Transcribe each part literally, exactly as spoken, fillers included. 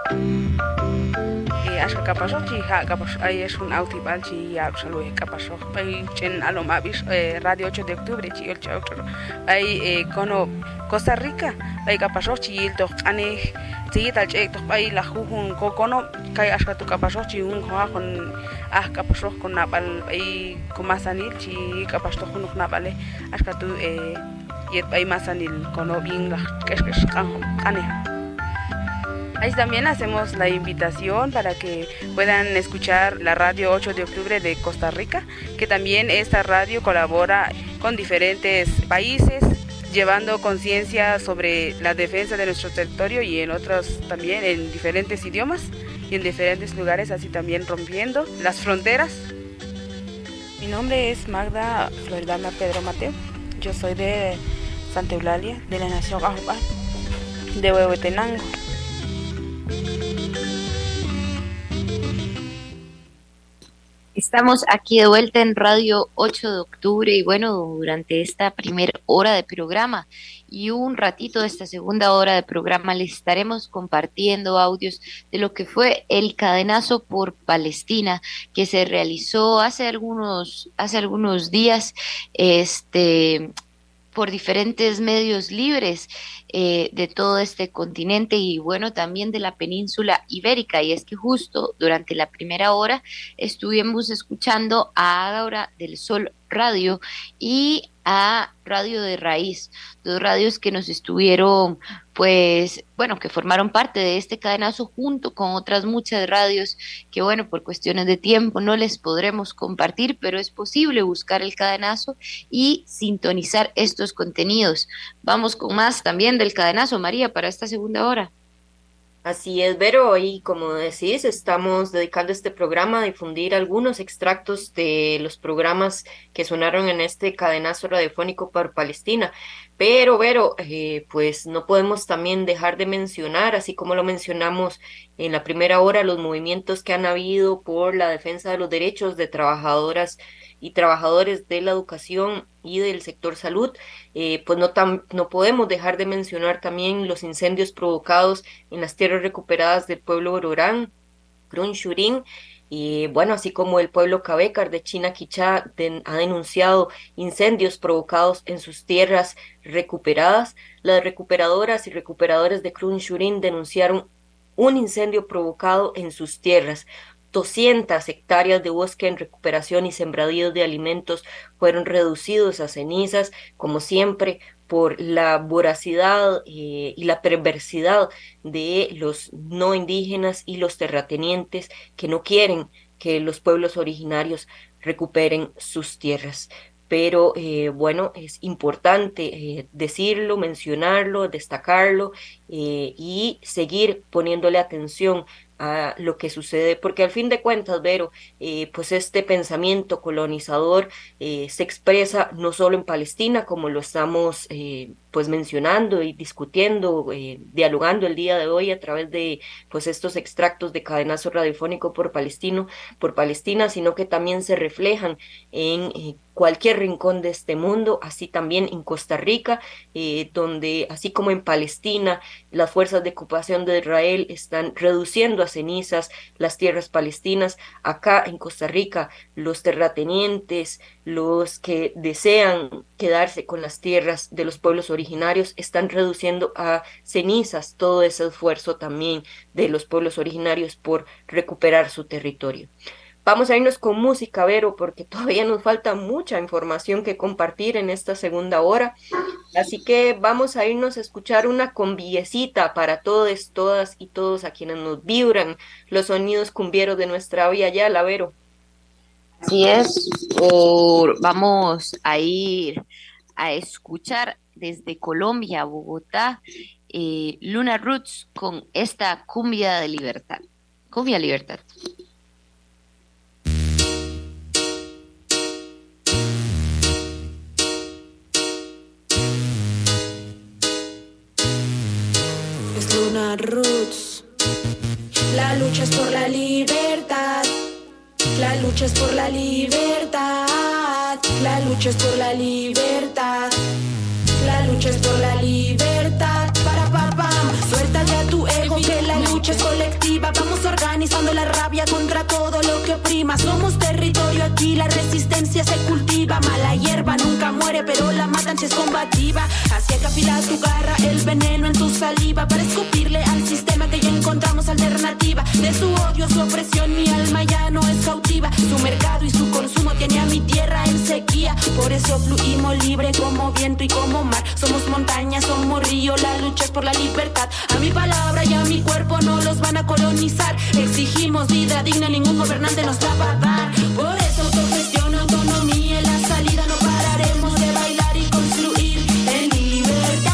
Ashka kapasokchi ha kapas ay es un autibalchi ya salud kapasok ay chen alom abis radio ocho de octubre chi el chau ay cono Costa Rica ay kapasokchi il tok ane ti tal che tok ay la jujun kokono kai ashka tu kapasokchi un ha con ah kapasok con napal ay kumasanil chi kapasok kun napale ashka tu eh yet ay masanil kono bin la kesh kesh kan ane. Ahí también hacemos la invitación para que puedan escuchar la radio ocho de octubre de Costa Rica, que también esta radio colabora con diferentes países, llevando conciencia sobre la defensa de nuestro territorio y en otros también en diferentes idiomas y en diferentes lugares, así también rompiendo las fronteras. Mi nombre es Magda Floridana Pedro Mateo, yo soy de Santa Eulalia, de la Nación Ajupán, de Huehuetenango. Estamos aquí de vuelta en Radio ocho de octubre y bueno, durante esta primera hora de programa y un ratito de esta segunda hora de programa les estaremos compartiendo audios de lo que fue el cadenazo por Palestina que se realizó hace algunos, hace algunos días, este... por diferentes medios libres eh, de todo este continente y bueno, también de la península ibérica. Y es que justo durante la primera hora estuvimos escuchando a Ágora del Sol Radio y a Radio de Raíz, dos radios que nos estuvieron, pues, bueno, que formaron parte de este cadenazo junto con otras muchas radios que, bueno, por cuestiones de tiempo no les podremos compartir, pero es posible buscar el cadenazo y sintonizar estos contenidos. Vamos con más también del cadenazo, María, para esta segunda hora. Así es, Vero, y como decís, estamos dedicando este programa a difundir algunos extractos de los programas que sonaron en este cadenazo radiofónico por Palestina. Pero, Vero, eh, pues no podemos también dejar de mencionar, así como lo mencionamos en la primera hora, los movimientos que han habido por la defensa de los derechos de trabajadoras y trabajadores de la educación y del sector salud, eh, pues no, tam, no podemos dejar de mencionar también los incendios provocados en las tierras recuperadas del pueblo Ororán, Crunchurín, y bueno, así como el pueblo Cabécar de Chinaquichá de, ha denunciado incendios provocados en sus tierras recuperadas. Las recuperadoras y recuperadores de Crunchurín denunciaron un incendio provocado en sus tierras. doscientas hectáreas de bosque en recuperación y sembradíos de alimentos fueron reducidos a cenizas, como siempre, por la voracidad eh, y la perversidad de los no indígenas y los terratenientes que no quieren que los pueblos originarios recuperen sus tierras. Pero eh, bueno, es importante eh, decirlo, mencionarlo, destacarlo eh, y seguir poniéndole atención a lo que sucede, porque al fin de cuentas, Vero, eh, pues este pensamiento colonizador eh, se expresa no solo en Palestina, como lo estamos eh, pues mencionando y discutiendo, eh, dialogando el día de hoy a través de pues estos extractos de cadenazo radiofónico por Palestino, por Palestina, sino que también se reflejan en eh, cualquier rincón de este mundo, así también en Costa Rica, eh, donde así como en Palestina, las fuerzas de ocupación de Israel están reduciendo a cenizas las tierras palestinas. Acá en Costa Rica, los terratenientes, los que desean quedarse con las tierras de los pueblos originarios, están reduciendo a cenizas todo ese esfuerzo también de los pueblos originarios por recuperar su territorio. Vamos a irnos con música, Vero, porque todavía nos falta mucha información que compartir en esta segunda hora. Así que vamos a irnos a escuchar una cumbiecita para todos, todas y todos a quienes nos vibran los sonidos cumbieros de nuestra Vía Yala, Vero. Así es, por, vamos a ir a escuchar desde Colombia, Bogotá, eh, Luna Roots con esta cumbia de libertad. Cumbia Libertad. Luna Roots. La lucha es por la libertad. La lucha es por la libertad. La lucha es por la libertad. La lucha es por la libertad. Para pa pam. Suelta ya tu ego que la lucha lucha es colectiva, vamos organizando la rabia contra todo lo que oprima. Somos territorio aquí, la resistencia se cultiva. Mala hierba nunca muere, pero la matan si es combativa. Hacia que afila tu garra, el veneno en tu saliva, para escupirle al sistema que ya encontramos alternativa. De su odio, su opresión, mi alma ya no es cautiva. Su mercado y su consumo tiene a mi tierra en sequía. Por eso fluimos libre como viento y como mar. Somos montaña, somos río, la lucha es por la libertad. A mi palabra y a mi cuerpo no los van a colonizar. Exigimos vida digna, ningún gobernante nos la va a dar. Por eso autogestión, autonomía, la salida, no pararemos de bailar y construir en libertad.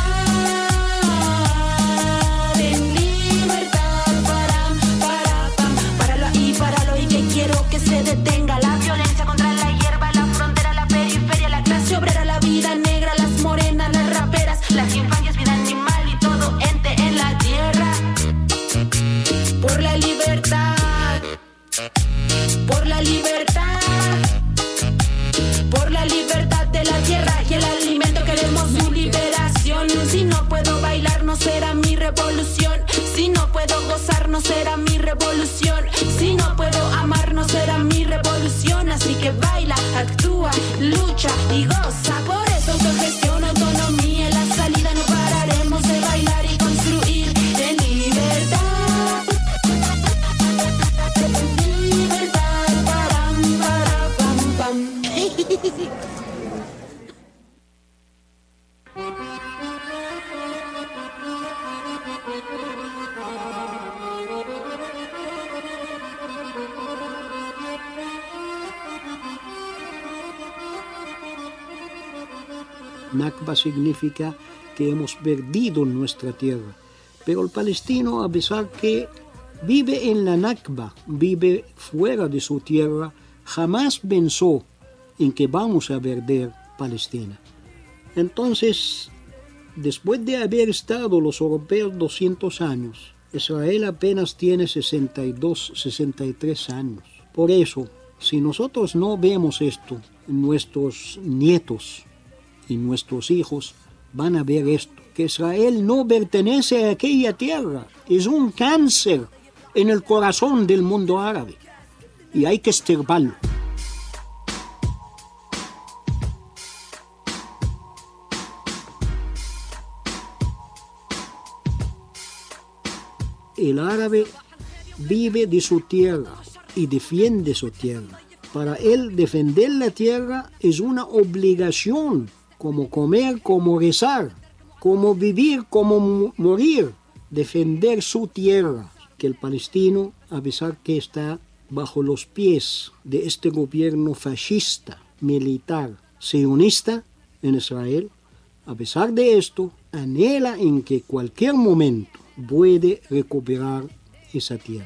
En libertad, para, para, pam, páralo ahí, páralo y que quiero que se detenga la violencia contra la hierba, la frontera, la periferia, la clase obrera, la vida negra, las morenas, las raperas, las infancias, vida animal y todo ente en la tierra. Por la libertad, por la libertad, por la libertad de la tierra y el alimento, queremos su liberación. Si no puedo bailar no será mi revolución, si no puedo gozar no será mi revolución, si no puedo amar no será mi revolución. Así que baila, actúa, lucha y goza. Por eso autogestión, autonomía, la salida, no pararemos de bailar y construir en libertad. En libertad, param, para, pam, pam. Nakba significa que hemos perdido nuestra tierra. Pero el palestino, a pesar que vive en la Nakba, vive fuera de su tierra, jamás pensó en que vamos a perder Palestina. Entonces, después de haber estado los europeos doscientos años, Israel apenas tiene sesenta y dos, sesenta y tres años. Por eso, si nosotros no vemos esto, nuestros nietos y nuestros hijos van a ver esto, que Israel no pertenece a aquella tierra, es un cáncer en el corazón del mundo árabe y hay que extirparlo. El árabe vive de su tierra y defiende su tierra. Para él defender la tierra es una obligación, como comer, como rezar, como vivir, como morir, defender su tierra. Que el palestino, a pesar que está bajo los pies de este gobierno fascista, militar, sionista en Israel, a pesar de esto, anhela en que cualquier momento puede recuperar esa tierra.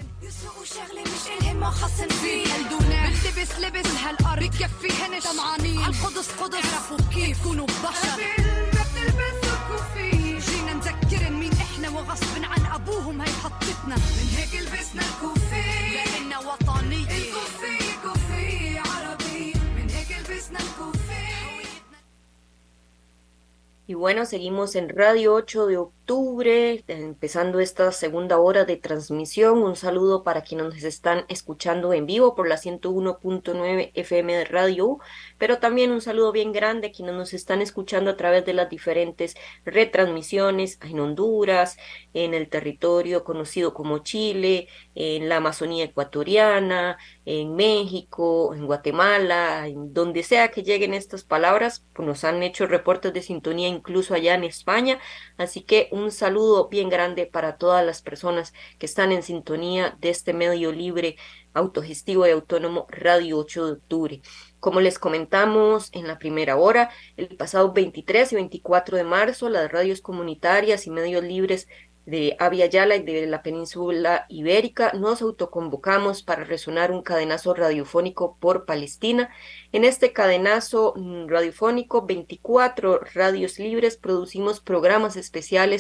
Y bueno, seguimos en Radio ocho de octubre, empezando esta segunda hora de transmisión. Un saludo para quienes nos están escuchando en vivo por la ciento uno punto nueve F M de Radio U, pero también un saludo bien grande a quienes nos están escuchando a través de las diferentes retransmisiones en Honduras, en el territorio conocido como Chile, en la Amazonía ecuatoriana, en México, en Guatemala, en donde sea que lleguen estas palabras, pues nos han hecho reportes de sintonía incluso allá en España, así que un saludo bien grande para todas las personas que están en sintonía de este medio libre, autogestivo y autónomo Radio ocho de octubre. Como les comentamos en la primera hora, el pasado veintitrés y veinticuatro de marzo, las radios comunitarias y medios libres de Abya Yala y de la península ibérica nos autoconvocamos para resonar un cadenazo radiofónico por Palestina. En este cadenazo radiofónico, veinticuatro radios libres producimos programas especiales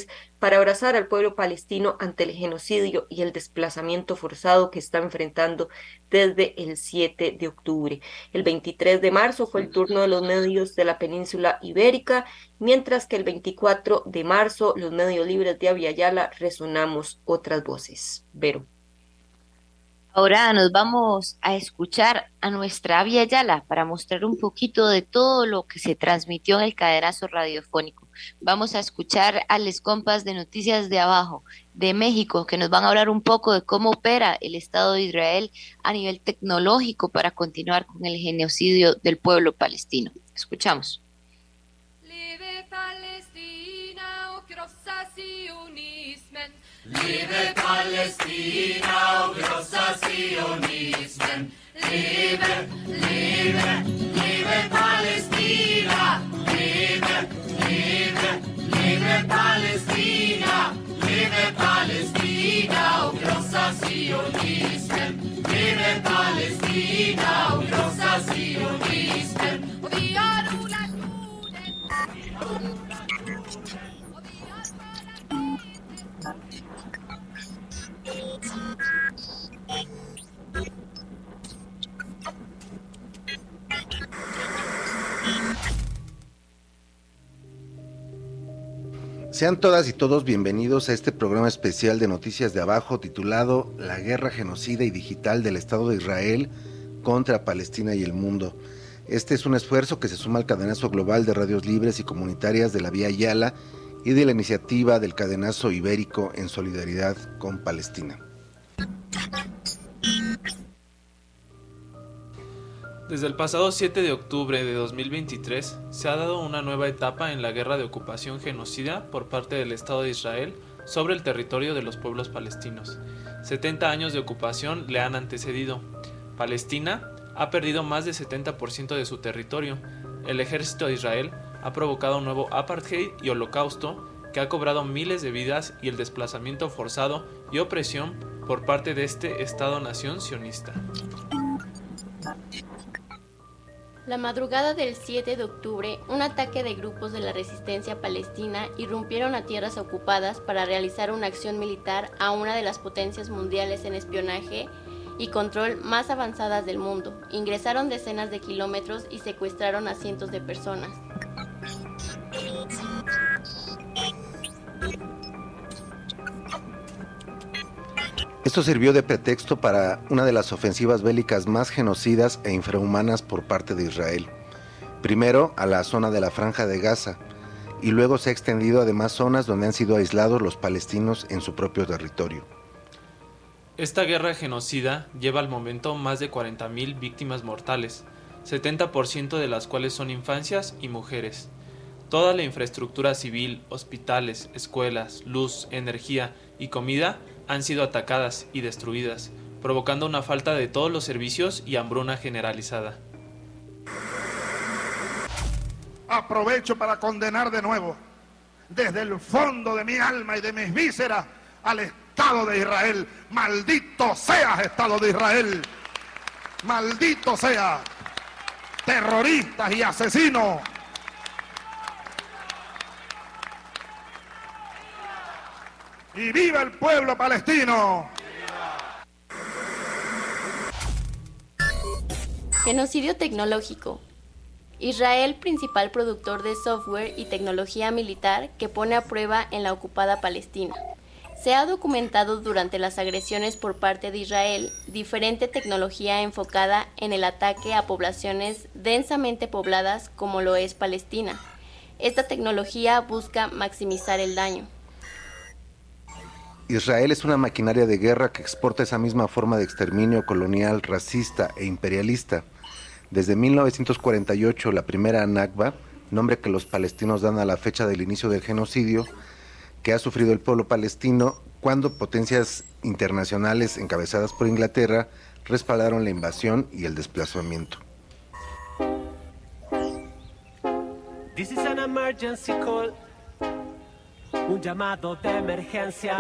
para abrazar al pueblo palestino ante el genocidio y el desplazamiento forzado que está enfrentando desde el siete de octubre. El veintitrés de marzo fue el turno de los medios de la península ibérica, mientras que el veinticuatro de marzo los medios libres de Abya Yala resonamos otras voces. Vero. Ahora nos vamos a escuchar a nuestra Abya Yala para mostrar un poquito de todo lo que se transmitió en el cadenazo radiofónico. Vamos a escuchar a les compas de Noticias de Abajo, de México, que nos van a hablar un poco de cómo opera el Estado de Israel a nivel tecnológico para continuar con el genocidio del pueblo palestino. Escuchamos. Leve Palestina och krossa sionismen. Leve Palestina och krossa sionismen. Leve, leve, leve Palestina. Leve, leve, leve Palestina. Leve Palestina och krossa sionismen. Leve Palestina och krossa sionismen. Och vi har odlat jorden. Vi har odlat jorden. Och vi har skördat Sean todas y todos bienvenidos a este programa especial de Noticias de Abajo titulado La guerra genocida y digital del Estado de Israel contra Palestina y el mundo. Este es un esfuerzo que se suma al cadenazo global de radios libres y comunitarias de la Abya Yala y de la iniciativa del cadenazo ibérico en solidaridad con Palestina. Desde el pasado siete de octubre de dos mil veintitrés se ha dado una nueva etapa en la guerra de ocupación genocida por parte del Estado de Israel sobre el territorio de los pueblos palestinos. setenta años de ocupación le han antecedido. Palestina ha perdido más del setenta por ciento de su territorio. El ejército de Israel ha provocado un nuevo apartheid y holocausto que ha cobrado miles de vidas y el desplazamiento forzado y opresión por parte de este Estado-nación sionista. La madrugada del siete de octubre, un ataque de grupos de la resistencia palestina irrumpieron a tierras ocupadas para realizar una acción militar a una de las potencias mundiales en espionaje y control más avanzadas del mundo. Ingresaron decenas de kilómetros y secuestraron a cientos de personas. Esto sirvió de pretexto para una de las ofensivas bélicas más genocidas e infrahumanas por parte de Israel. Primero a la zona de la Franja de Gaza, y luego se ha extendido a demás zonas donde han sido aislados los palestinos en su propio territorio. Esta guerra genocida lleva al momento más de cuarenta mil víctimas mortales, setenta por ciento de las cuales son infancias y mujeres. Toda la infraestructura civil, hospitales, escuelas, luz, energía y comida han sido atacadas y destruidas, provocando una falta de todos los servicios y hambruna generalizada. Aprovecho para condenar de nuevo, desde el fondo de mi alma y de mis vísceras, al Estado de Israel. ¡Maldito seas, Estado de Israel! ¡Maldito sea! ¡Terroristas y asesinos! ¡Y viva el pueblo palestino! Genocidio tecnológico. Israel, principal productor de software y tecnología militar que pone a prueba en la ocupada Palestina. Se ha documentado durante las agresiones por parte de Israel diferente tecnología enfocada en el ataque a poblaciones densamente pobladas como lo es Palestina. Esta tecnología busca maximizar el daño. Israel es una maquinaria de guerra que exporta esa misma forma de exterminio colonial, racista e imperialista. Desde mil novecientos cuarenta y ocho, la primera Nakba, nombre que los palestinos dan a la fecha del inicio del genocidio que ha sufrido el pueblo palestino, cuando potencias internacionales encabezadas por Inglaterra respaldaron la invasión y el desplazamiento. This is an emergency call. Un llamado de emergencia.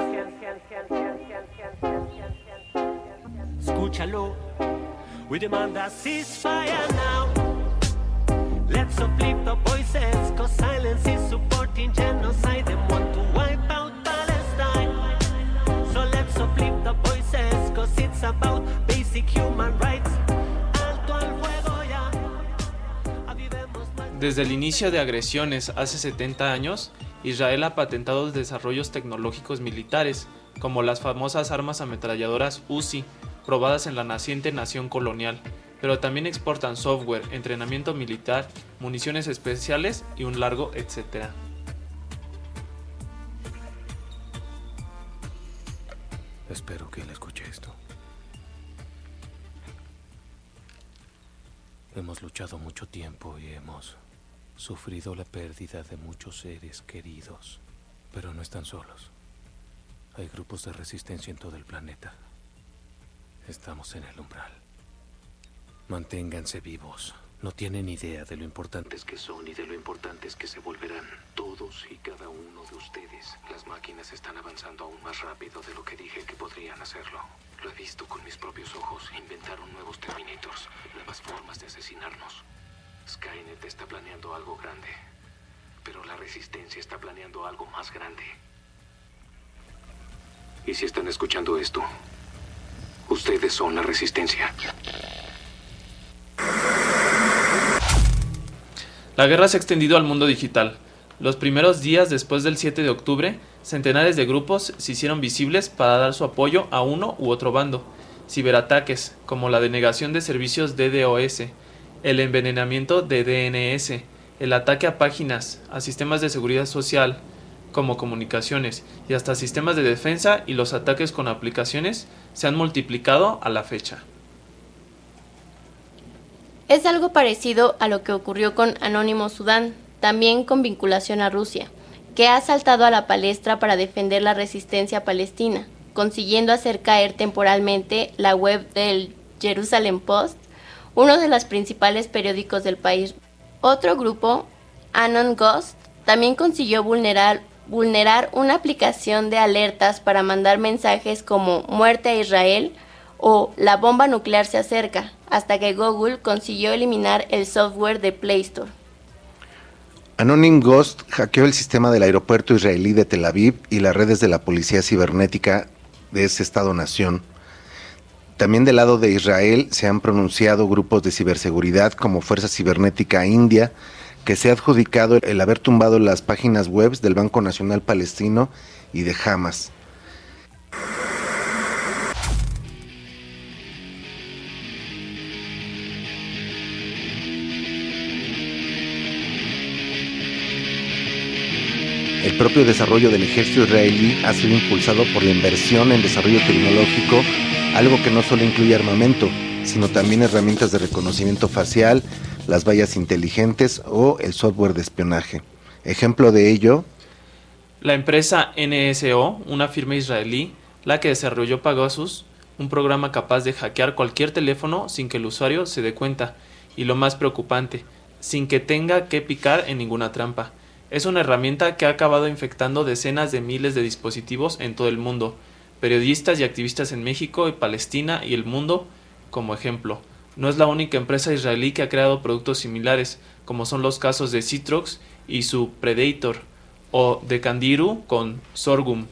Escúchalo. We demand a ceasefire now. Let's uplift the voices, cause silence is supporting genocide and want to wipe out Palestine. So let's uplift the voices, cause it's about basic human rights. Alto al fuego ya. Avivemos más. Desde el inicio de agresiones hace setenta años, Israel ha patentado desarrollos tecnológicos militares, como las famosas armas ametralladoras U Z I, probadas en la naciente nación colonial, pero también exportan software, entrenamiento militar, municiones especiales y un largo etcétera. Espero que él escuche esto. Hemos luchado mucho tiempo y hemos sufrido la pérdida de muchos seres queridos, pero no están solos. Hay grupos de resistencia en todo el planeta. Estamos en el umbral. Manténganse vivos. No tienen idea de lo importantes que son y de lo importantes que se volverán. Todos y cada uno de ustedes. Las máquinas están avanzando aún más rápido de lo que dije que podrían hacerlo. Lo he visto con mis propios ojos. Inventaron nuevos Terminators, nuevas formas de asesinarnos. Skynet está planeando algo grande, pero la Resistencia está planeando algo más grande. Y si están escuchando esto, ustedes son la Resistencia. La guerra se ha extendido al mundo digital. Los primeros días después del siete de octubre, centenares de grupos se hicieron visibles para dar su apoyo a uno u otro bando. Ciberataques, como la denegación de servicios D DoS, el envenenamiento de D N S, el ataque a páginas, a sistemas de seguridad social, como comunicaciones, y hasta sistemas de defensa y los ataques con aplicaciones se han multiplicado a la fecha. Es algo parecido a lo que ocurrió con Anonymous Sudán, también con vinculación a Rusia, que ha saltado a la palestra para defender la resistencia palestina, consiguiendo hacer caer temporalmente la web del Jerusalem Post, uno de los principales periódicos del país. Otro grupo, Anon Ghost, también consiguió vulnerar, vulnerar una aplicación de alertas para mandar mensajes como «Muerte a Israel» o «La bomba nuclear se acerca», hasta que Google consiguió eliminar el software de Play Store. Anonym Ghost hackeó el sistema del aeropuerto israelí de Tel Aviv y las redes de la policía cibernética de ese estado-nación. También del lado de Israel se han pronunciado grupos de ciberseguridad como Fuerza Cibernética India, que se ha adjudicado el haber tumbado las páginas web del Banco Nacional Palestino y de Hamas. El propio desarrollo del ejército israelí ha sido impulsado por la inversión en desarrollo tecnológico, algo que no solo incluye armamento, sino también herramientas de reconocimiento facial, las vallas inteligentes o el software de espionaje. Ejemplo de ello: la empresa N S O, una firma israelí, la que desarrolló Pegasus, un programa capaz de hackear cualquier teléfono sin que el usuario se dé cuenta, y lo más preocupante, sin que tenga que picar en ninguna trampa. Es una herramienta que ha acabado infectando decenas de miles de dispositivos en todo el mundo, periodistas y activistas en México y Palestina y el mundo como ejemplo. No es la única empresa israelí que ha creado productos similares, como son los casos de Citrox y su Predator, o de Candiru con Sorghum.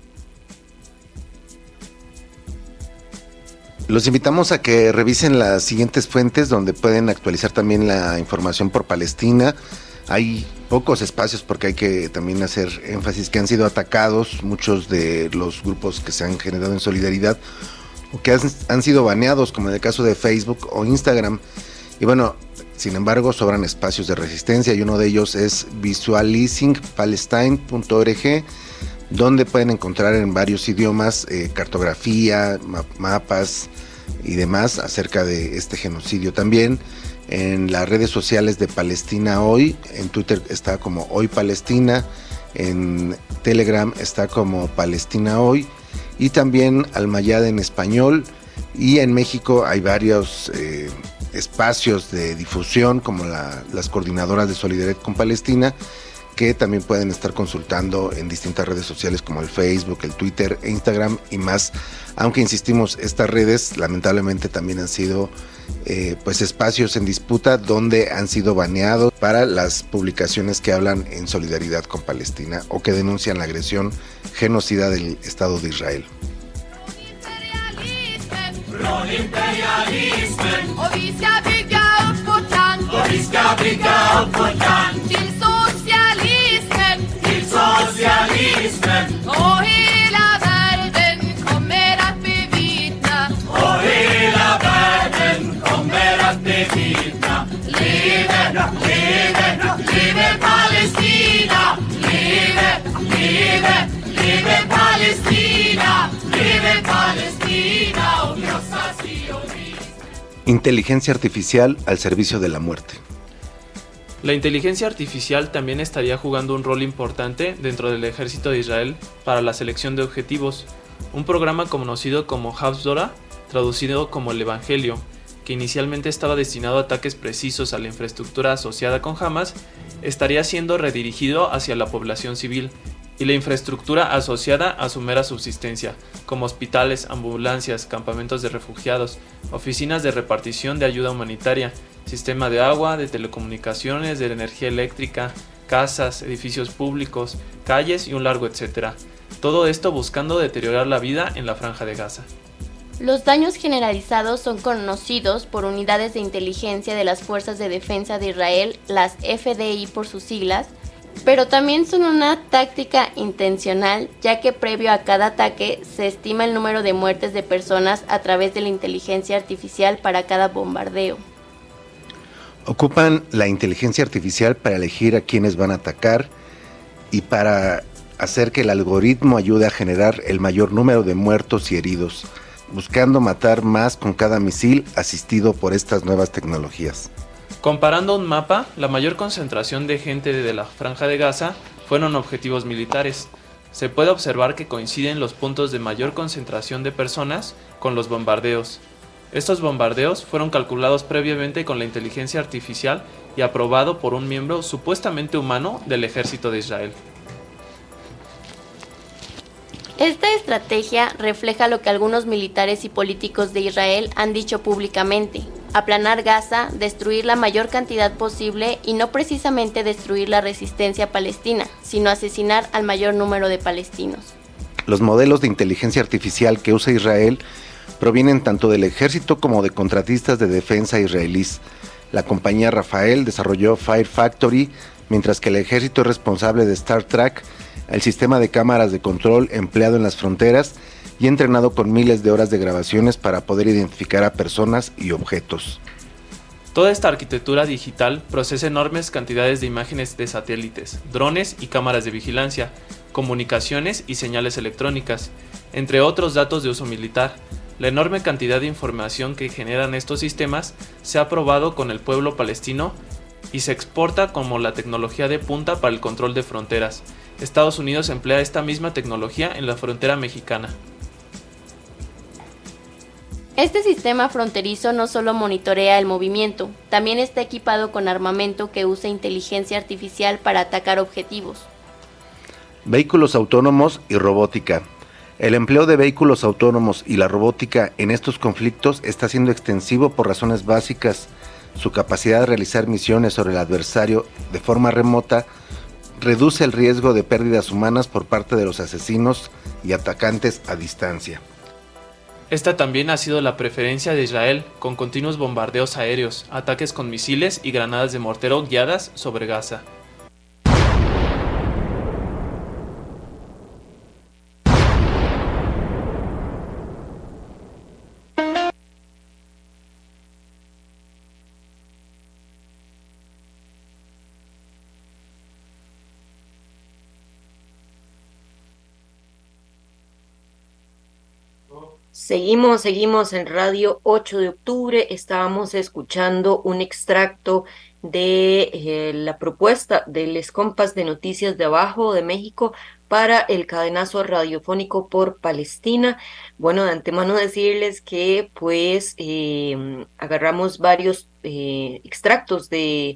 Los invitamos a que revisen las siguientes fuentes donde pueden actualizar también la información por Palestina. Hay pocos espacios porque hay que también hacer énfasis que han sido atacados muchos de los grupos que se han generado en solidaridad o que han, han sido baneados, como en el caso de Facebook o Instagram. Y bueno, sin embargo, sobran espacios de resistencia y uno de ellos es visualizing palestine punto org, donde pueden encontrar en varios idiomas eh, cartografía, ma- mapas y demás acerca de este genocidio. También en las redes sociales de Palestina Hoy, en Twitter está como Hoy Palestina, en Telegram está como Palestina Hoy, y también Almayad en español, y en México hay varios eh, espacios de difusión como la, las coordinadoras de Solidaridad con Palestina, que también pueden estar consultando en distintas redes sociales como el Facebook, el Twitter, Instagram y más. Aunque insistimos, estas redes lamentablemente también han sido eh, pues espacios en disputa donde han sido baneados para las publicaciones que hablan en solidaridad con Palestina o que denuncian la agresión genocida del Estado de Israel. Inteligencia artificial al servicio de la muerte. La inteligencia artificial también estaría jugando un rol importante dentro del ejército de Israel para la selección de objetivos. Un programa conocido como Haftorah, traducido como el Evangelio, que inicialmente estaba destinado a ataques precisos a la infraestructura asociada con Hamas, estaría siendo redirigido hacia la población civil y la infraestructura asociada a su mera subsistencia, como hospitales, ambulancias, campamentos de refugiados, oficinas de repartición de ayuda humanitaria, sistema de agua, de telecomunicaciones, de energía eléctrica, casas, edificios públicos, calles y un largo etcétera. Todo esto buscando deteriorar la vida en la Franja de Gaza. Los daños generalizados son conocidos por unidades de inteligencia de las Fuerzas de Defensa de Israel, las F D I por sus siglas, pero también son una táctica intencional, ya que previo a cada ataque se estima el número de muertes de personas a través de la inteligencia artificial para cada bombardeo. Ocupan la inteligencia artificial para elegir a quienes van a atacar y para hacer que el algoritmo ayude a generar el mayor número de muertos y heridos, buscando matar más con cada misil asistido por estas nuevas tecnologías. Comparando un mapa, la mayor concentración de gente de la Franja de Gaza fueron objetivos militares. Se puede observar que coinciden los puntos de mayor concentración de personas con los bombardeos. Estos bombardeos fueron calculados previamente con la inteligencia artificial y aprobado por un miembro supuestamente humano del ejército de Israel. Esta estrategia refleja lo que algunos militares y políticos de Israel han dicho públicamente: aplanar Gaza, destruir la mayor cantidad posible y no precisamente destruir la resistencia palestina, sino asesinar al mayor número de palestinos. Los modelos de inteligencia artificial que usa Israel provienen tanto del ejército como de contratistas de defensa israelíes. La compañía Rafael desarrolló Fire Factory, mientras que el ejército es responsable de Star Track, el sistema de cámaras de control empleado en las fronteras y entrenado con miles de horas de grabaciones para poder identificar a personas y objetos. Toda esta arquitectura digital procesa enormes cantidades de imágenes de satélites, drones y cámaras de vigilancia, comunicaciones y señales electrónicas, entre otros datos de uso militar. La enorme cantidad de información que generan estos sistemas se ha probado con el pueblo palestino y se exporta como la tecnología de punta para el control de fronteras. Estados Unidos emplea esta misma tecnología en la frontera mexicana. Este sistema fronterizo no solo monitorea el movimiento, también está equipado con armamento que usa inteligencia artificial para atacar objetivos. Vehículos autónomos y robótica. El empleo de vehículos autónomos y la robótica en estos conflictos está siendo extensivo por razones básicas. Su capacidad de realizar misiones sobre el adversario de forma remota reduce el riesgo de pérdidas humanas por parte de los asesinos y atacantes a distancia. Esta también ha sido la preferencia de Israel, con continuos bombardeos aéreos, ataques con misiles y granadas de mortero guiadas sobre Gaza. Seguimos, seguimos en Radio ocho de octubre, estábamos escuchando un extracto de eh, la propuesta de Les Compas de Noticias de Abajo de México para el cadenazo radiofónico por Palestina. Bueno, de antemano decirles que pues eh, agarramos varios eh, extractos de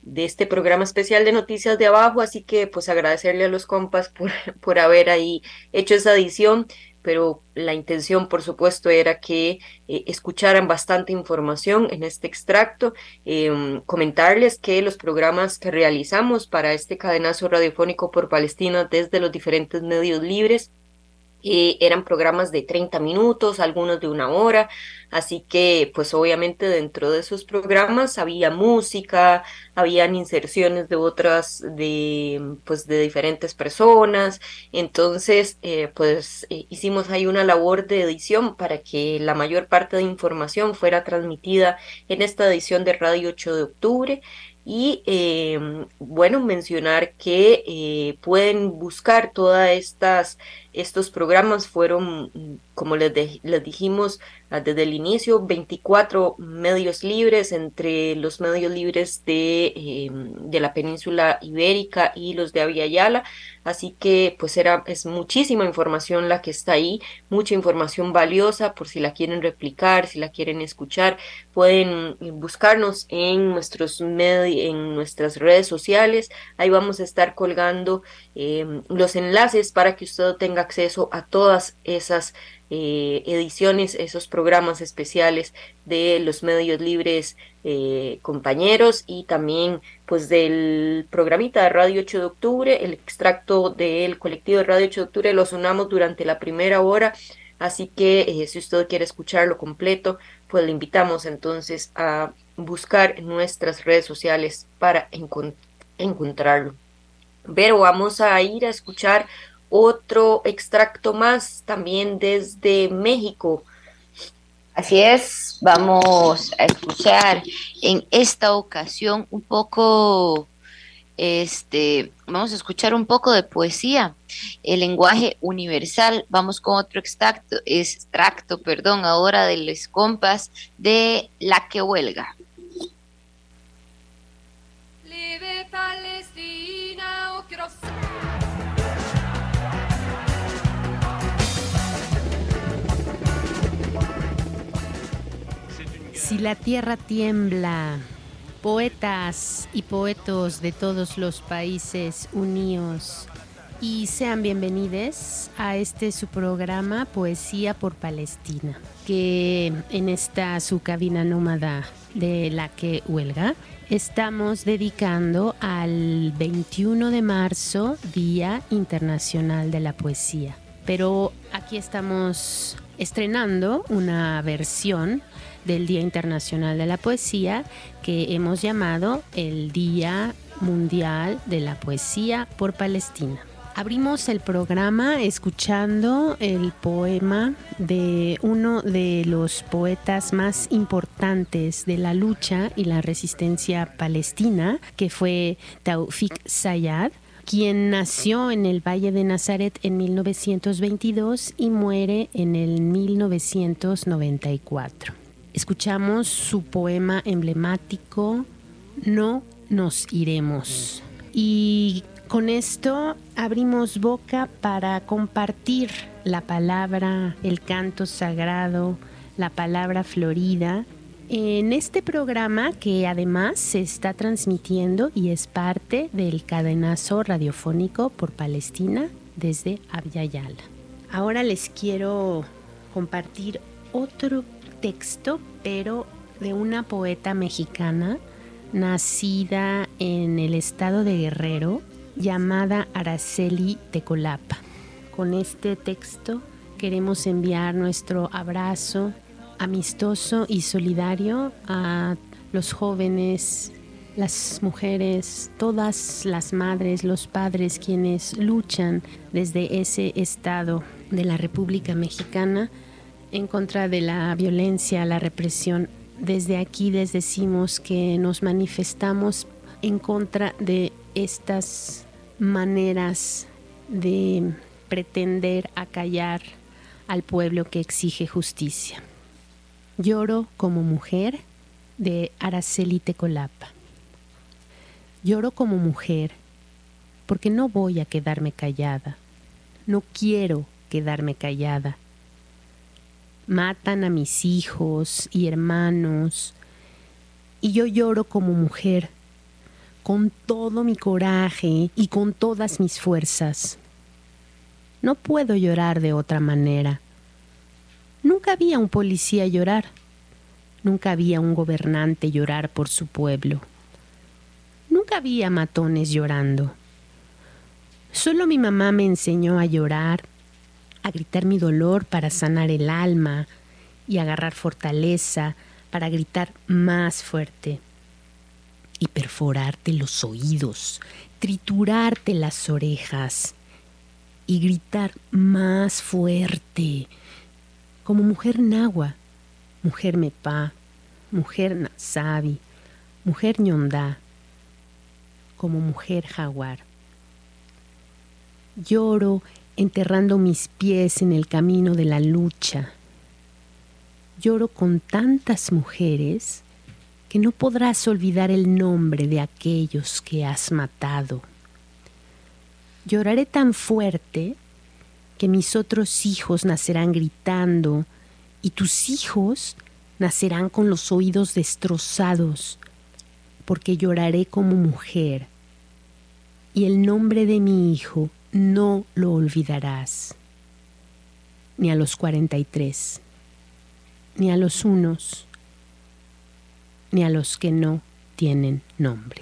de este programa especial de Noticias de Abajo, así que pues agradecerle a los compas por, por haber ahí hecho esa edición, pero la intención, por supuesto, era que eh, escucharan bastante información en este extracto. Eh, comentarles que los programas que realizamos para este cadenazo radiofónico por Palestina desde los diferentes medios libres Eh, eran programas de treinta minutos, algunos de una hora, así que pues obviamente dentro de esos programas había música, habían inserciones de otras, de pues de diferentes personas, entonces eh, pues eh, hicimos ahí una labor de edición para que la mayor parte de información fuera transmitida en esta edición de Radio ocho de octubre. Y eh, bueno, mencionar que eh, pueden buscar todas estas estos programas. Fueron, como les, de, les dijimos desde el inicio, veinticuatro medios libres, entre los medios libres de, eh, de la península ibérica y los de Abya Yala, así que pues era, es muchísima información la que está ahí, mucha información valiosa por si la quieren replicar, si la quieren escuchar, pueden buscarnos en nuestros medios, en nuestras redes sociales, ahí vamos a estar colgando eh, los enlaces para que usted tenga acceso a todas esas eh, ediciones, esos programas especiales de los medios libres eh, compañeros, y también pues del programita de Radio ocho de octubre, el extracto del colectivo de Radio ocho de octubre lo sonamos durante la primera hora, así que eh, si usted quiere escucharlo completo, pues le invitamos entonces a buscar en nuestras redes sociales para encont- encontrarlo. Pero vamos a ir a escuchar otro extracto más, también desde México. Así es, vamos a escuchar en esta ocasión un poco, este, vamos a escuchar un poco de poesía, el lenguaje universal. Vamos con otro extracto, extracto, perdón, ahora de los compas de La que Huelga. Leve Palestina och krossa. Si la tierra tiembla, poetas y poetos de todos los países unidos, y sean bienvenidos a este su programa Poesía por Palestina, que en esta su cabina nómada de La que Huelga estamos dedicando al veintiuno de marzo, Día Internacional de la Poesía. Pero aquí estamos estrenando una versión del Día Internacional de la Poesía que hemos llamado el Día Mundial de la Poesía por Palestina. Abrimos el programa escuchando el poema de uno de los poetas más importantes de la lucha y la resistencia palestina, que fue Tawfik Sayad, quien nació en el Valle de Nazaret en mil novecientos veintidós y muere en el mil novecientos noventa y cuatro. Escuchamos su poema emblemático, No nos iremos. Y con esto abrimos boca para compartir la palabra, el canto sagrado, la palabra florida, en este programa que además se está transmitiendo y es parte del cadenazo radiofónico por Palestina desde Abya Yala. Ahora les quiero compartir otro texto, pero de una poeta mexicana nacida en el estado de Guerrero, llamada Araceli Tecolapa. Con este texto queremos enviar nuestro abrazo amistoso y solidario a los jóvenes, las mujeres, todas las madres, los padres quienes luchan desde ese estado de la República Mexicana en contra de la violencia, la represión. Desde aquí les decimos que nos manifestamos en contra de estas maneras de pretender acallar al pueblo que exige justicia. Lloro como mujer, de Araceli Tecolapa. Lloro como mujer porque no voy a quedarme callada. No quiero quedarme callada. Matan a mis hijos y hermanos y yo lloro como mujer con todo mi coraje y con todas mis fuerzas. No puedo llorar de otra manera. Nunca vi a un policía llorar. Nunca vi a un gobernante llorar por su pueblo. Nunca vi a matones llorando. Solo mi mamá me enseñó a llorar, a gritar mi dolor para sanar el alma y agarrar fortaleza para gritar más fuerte y perforarte los oídos, triturarte las orejas y gritar más fuerte, como mujer nahua, mujer mepá, mujer nasabi, mujer ñondá, como mujer jaguar. Lloro enterrando mis pies en el camino de la lucha. Lloro con tantas mujeres que no podrás olvidar el nombre de aquellos que has matado. Lloraré tan fuerte que mis otros hijos nacerán gritando y tus hijos nacerán con los oídos destrozados, porque lloraré como mujer y el nombre de mi hijo no lo olvidarás, ni a los cuarenta y tres, ni a los unos, ni a los que no tienen nombre.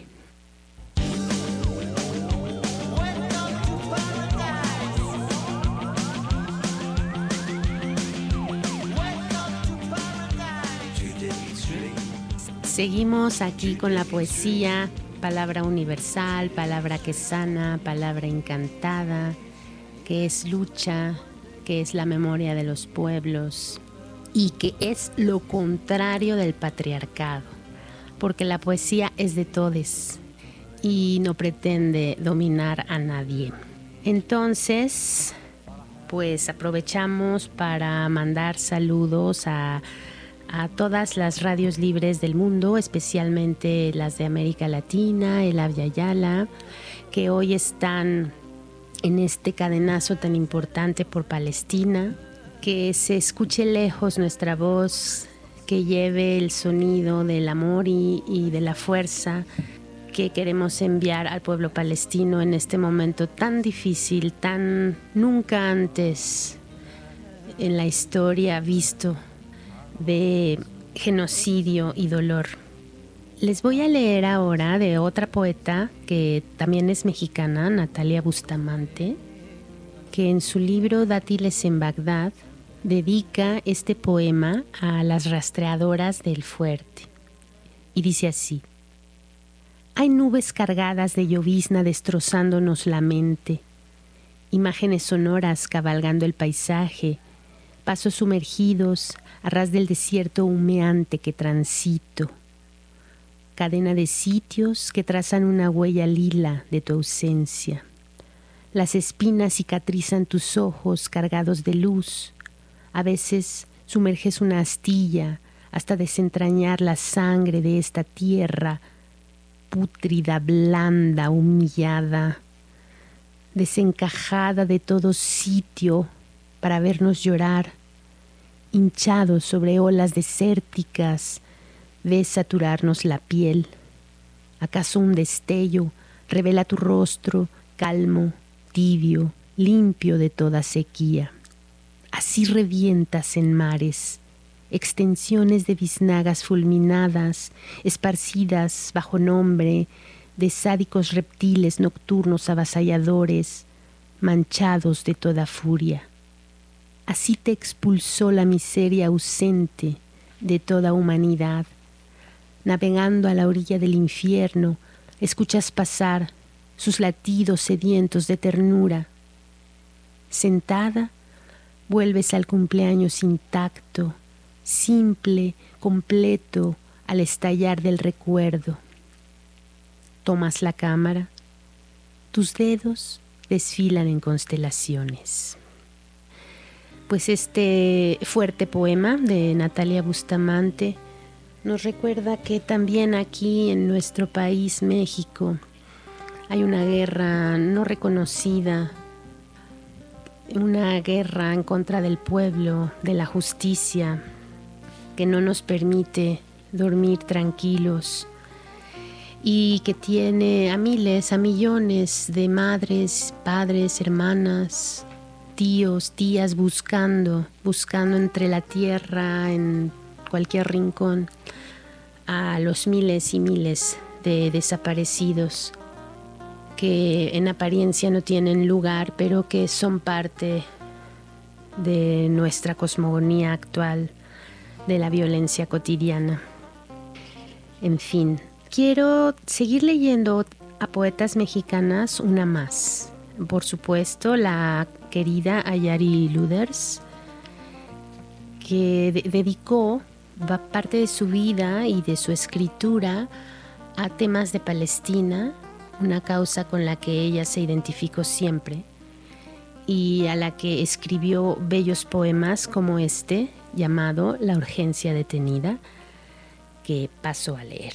Seguimos aquí con la poesía, palabra universal, palabra que sana, palabra encantada, que es lucha, que es la memoria de los pueblos y que es lo contrario del patriarcado, porque la poesía es de todes y no pretende dominar a nadie. Entonces, pues aprovechamos para mandar saludos a a todas las radios libres del mundo, especialmente las de América Latina, el Abya Yala, que hoy están en este cadenazo tan importante por Palestina, que se escuche lejos nuestra voz, que lleve el sonido del amor y, y de la fuerza que queremos enviar al pueblo palestino en este momento tan difícil, tan nunca antes en la historia visto de genocidio y dolor. Les voy a leer ahora de otra poeta que también es mexicana, Natalia Bustamante, que en su libro Dátiles en Bagdad dedica este poema a las rastreadoras del fuerte. Y dice así: hay nubes cargadas de llovizna destrozándonos la mente, imágenes sonoras cabalgando el paisaje, pasos sumergidos a ras del desierto humeante que transito, cadena de sitios que trazan una huella lila de tu ausencia. Las espinas cicatrizan tus ojos cargados de luz. A veces sumerges una astilla hasta desentrañar la sangre de esta tierra pútrida, blanda, humillada, desencajada de todo sitio para vernos llorar, hinchados sobre olas desérticas, ves saturarnos la piel. ¿Acaso un destello revela tu rostro calmo, tibio, limpio de toda sequía? Así revientas en mares, extensiones de biznagas fulminadas, esparcidas bajo nombre de sádicos reptiles nocturnos avasalladores, manchados de toda furia. Así te expulsó la miseria ausente de toda humanidad. Navegando a la orilla del infierno, escuchas pasar sus latidos sedientos de ternura. Sentada, vuelves al cumpleaños intacto, simple, completo, al estallar del recuerdo. Tomas la cámara, tus dedos desfilan en constelaciones. Pues este fuerte poema de Natalia Bustamante nos recuerda que también aquí en nuestro país, México, hay una guerra no reconocida, una guerra en contra del pueblo, de la justicia, que no nos permite dormir tranquilos y que tiene a miles, a millones de madres, padres, hermanas, tíos, tías buscando, buscando entre la tierra, en cualquier rincón, a los miles y miles de desaparecidos que en apariencia no tienen lugar, pero que son parte de nuestra cosmogonía actual, de la violencia cotidiana. En fin, quiero seguir leyendo a poetas mexicanas, una más. Por supuesto, la querida Ayari Luders, que de- dedicó va parte de su vida y de su escritura a temas de Palestina, una causa con la que ella se identificó siempre y a la que escribió bellos poemas como este, llamado La urgencia detenida, que paso a leer.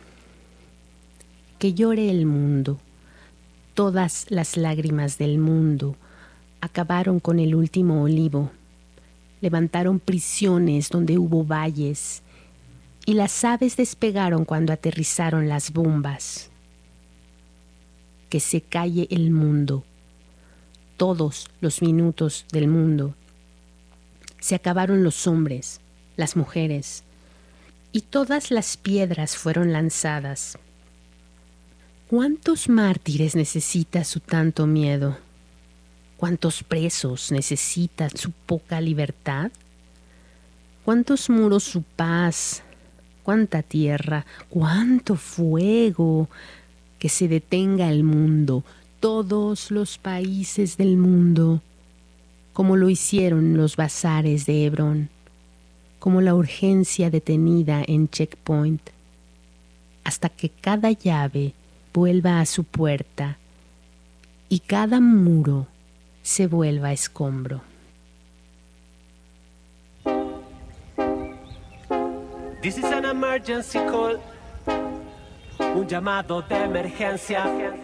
Que llore el mundo, todas las lágrimas del mundo acabaron con el último olivo, levantaron prisiones donde hubo valles, y las aves despegaron cuando aterrizaron las bombas. Que se calle el mundo, todos los minutos del mundo. Se acabaron los hombres, las mujeres, y todas las piedras fueron lanzadas. ¿Cuántos mártires necesita su tanto miedo? ¿Cuántos presos necesita su poca libertad? ¿Cuántos muros su paz? ¿Cuánta tierra? ¿Cuánto fuego? Que se detenga el mundo, todos los países del mundo, como lo hicieron los bazares de Hebrón, como la urgencia detenida en Checkpoint, hasta que cada llave vuelva a su puerta y cada muro se vuelva escombro. This is an emergency call. Un llamado de emergencia.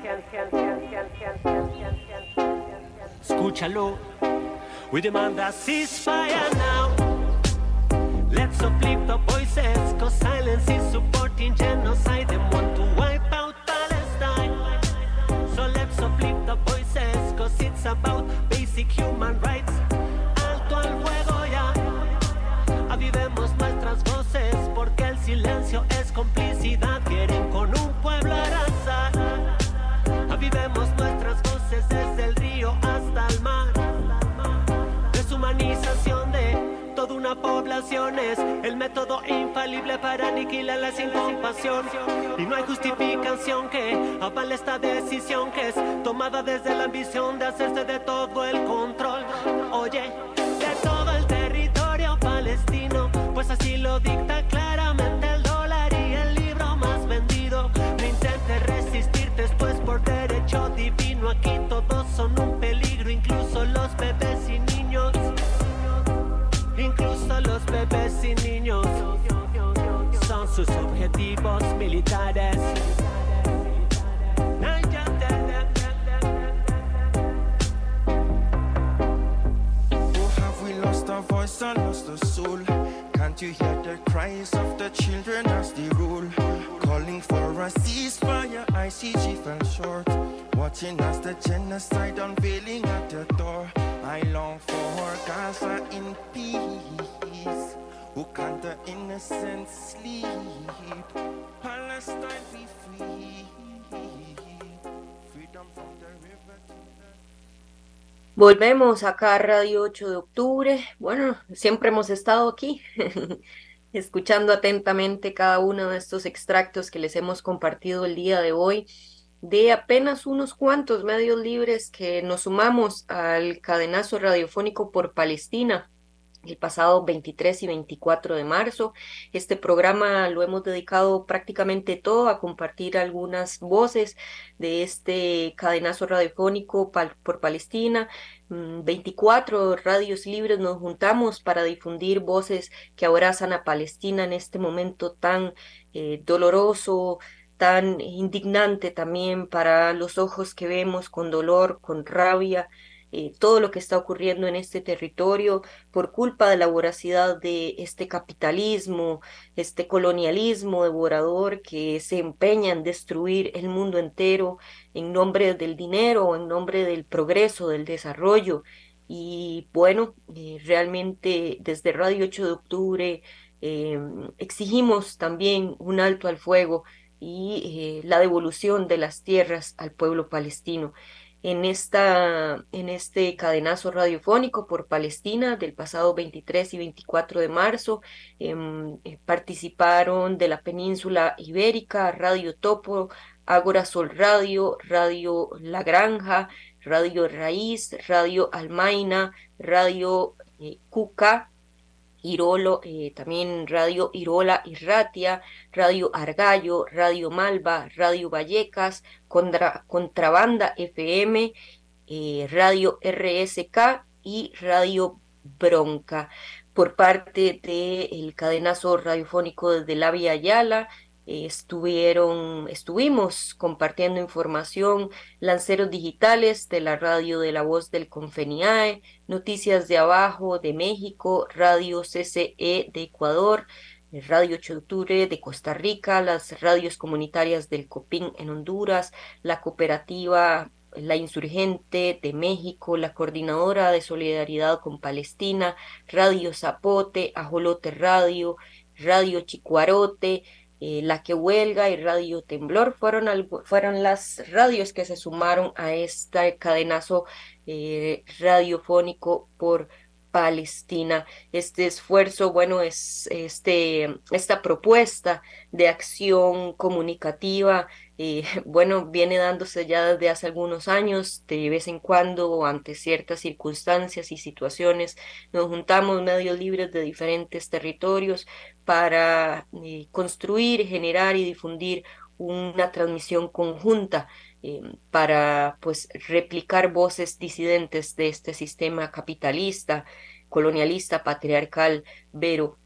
Escúchalo. We demand a ceasefire now. Let's uplift the voices, cause silence is supporting genocide and want to wipe out Palestine. So let's uplift the voices, cause it's about basic human rights. Alto al fuego ya. Avivemos nuestras voces, porque el silencio es complicidad. Quieren con un pueblo arrasar. Avivemos nuestras voces desde el río hasta el mar. Deshumanización de toda una población es el método infalible para aniquilarla sin compasión. Y no hay justificación que avale esta decisión, que es tomada desde la ambición de hacerse de todo el control. Oye, de todo el territorio palestino, pues así lo dicta claramente el dólar y el libro más vendido. No intentes resistirte, esto es por derecho divino. Aquí todos son un peligro, incluso los bebés y niños. Incluso los bebés y niños son sus objetivos militares. Oh, have we lost our voice and lost our soul? Can't you hear the cries of the children as they rule? Calling for a ceasefire, I C G fell short. Watching as the genocide unveiling at the door. I long for Gaza in peace. Who can the innocent sleep? Palestine be free. Freedom from the river to the... Volvemos acá a Radio ocho de octubre. Bueno, siempre hemos estado aquí, escuchando atentamente cada uno de estos extractos que les hemos compartido el día de hoy, de apenas unos cuantos medios libres que nos sumamos al cadenazo radiofónico por Palestina el pasado veintitrés y veinticuatro de marzo. Este programa lo hemos dedicado prácticamente todo a compartir algunas voces de este cadenazo radiofónico pal- por Palestina. Mm, veinticuatro radios libres nos juntamos para difundir voces que abrazan a Palestina en este momento tan eh, doloroso, tan indignante también para los ojos que vemos, con dolor, con rabia, eh, todo lo que está ocurriendo en este territorio por culpa de la voracidad de este capitalismo, este colonialismo devorador que se empeña en destruir el mundo entero en nombre del dinero, en nombre del progreso, del desarrollo. Y bueno, eh, realmente desde Radio ocho de octubre eh, exigimos también un alto al fuego y eh, la devolución de las tierras al pueblo palestino. En, esta, en este cadenazo radiofónico por Palestina del pasado veintitrés y veinticuatro de marzo, eh, participaron de la península ibérica Radio Topo, Ágora Sol Radio, Radio La Granja, Radio Raíz, Radio Almaina, Radio eh, Cuca, Irolo, eh, también Radio Irola y Ratia, Radio Argallo, Radio Malva, Radio Vallecas, Contra, Contrabanda F M, eh, Radio R S K y Radio Bronca. Por parte del cadenazo radiofónico desde la Vía Ayala, eh, estuvieron, estuvimos compartiendo información, lanceros digitales de la radio de La Voz del Confeniae, Noticias de Abajo de México, Radio C C E de Ecuador, Radio ocho de octubre de Costa Rica, las radios comunitarias del Copín en Honduras, la cooperativa La Insurgente de México, la Coordinadora de Solidaridad con Palestina, Radio Zapote, Ajolote Radio, Radio Chicuarote, eh, La Que Huelga y Radio Temblor fueron, algo, fueron las radios que se sumaron a este cadenazo eh, radiofónico por Palestina. Este esfuerzo, bueno, es este, esta propuesta de acción comunicativa, eh, bueno, viene dándose ya desde hace algunos años, de vez en cuando, ante ciertas circunstancias y situaciones, nos juntamos medios libres de diferentes territorios para eh, construir, generar y difundir una transmisión conjunta eh, para pues replicar voces disidentes de este sistema capitalista, colonialista, patriarcal, Vero.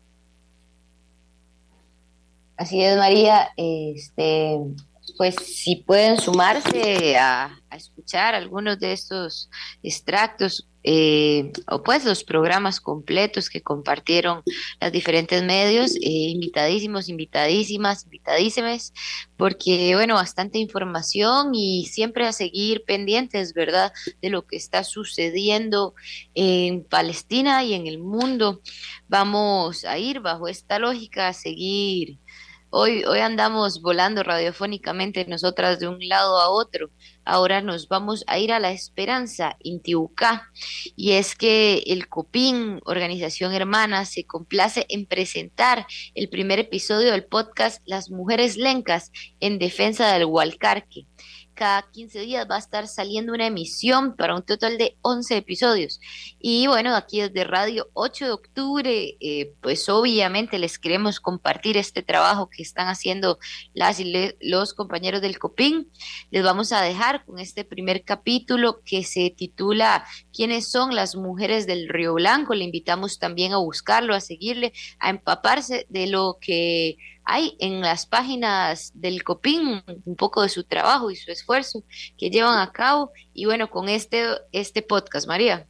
Así es, María. Este, pues si pueden sumarse a, a escuchar algunos de estos extractos eh, o pues los programas completos que compartieron los diferentes medios, eh, invitadísimos, invitadísimas, invitadísimas, porque bueno, bastante información y siempre a seguir pendientes, ¿verdad?, de lo que está sucediendo en Palestina y en el mundo. Vamos a ir bajo esta lógica a seguir. Hoy, hoy andamos volando radiofónicamente nosotras de un lado a otro. Ahora nos vamos a ir a La Esperanza, Intibucá. Y es que el Copín, organización hermana, se complace en presentar el primer episodio del podcast Las Mujeres Lencas en defensa del Hualcarque. Cada quince días va a estar saliendo una emisión para un total de once episodios. Y bueno, aquí desde Radio ocho de octubre, eh, pues obviamente les queremos compartir este trabajo que están haciendo las y le, los compañeros del Copín. Les vamos a dejar con este primer capítulo que se titula ¿Quiénes son las mujeres del Río Blanco? Le invitamos también a buscarlo, a seguirle, a empaparse de lo que hay en las páginas del Copín, un poco de su trabajo y su esfuerzo que llevan a cabo. Y bueno, con este, este podcast, María.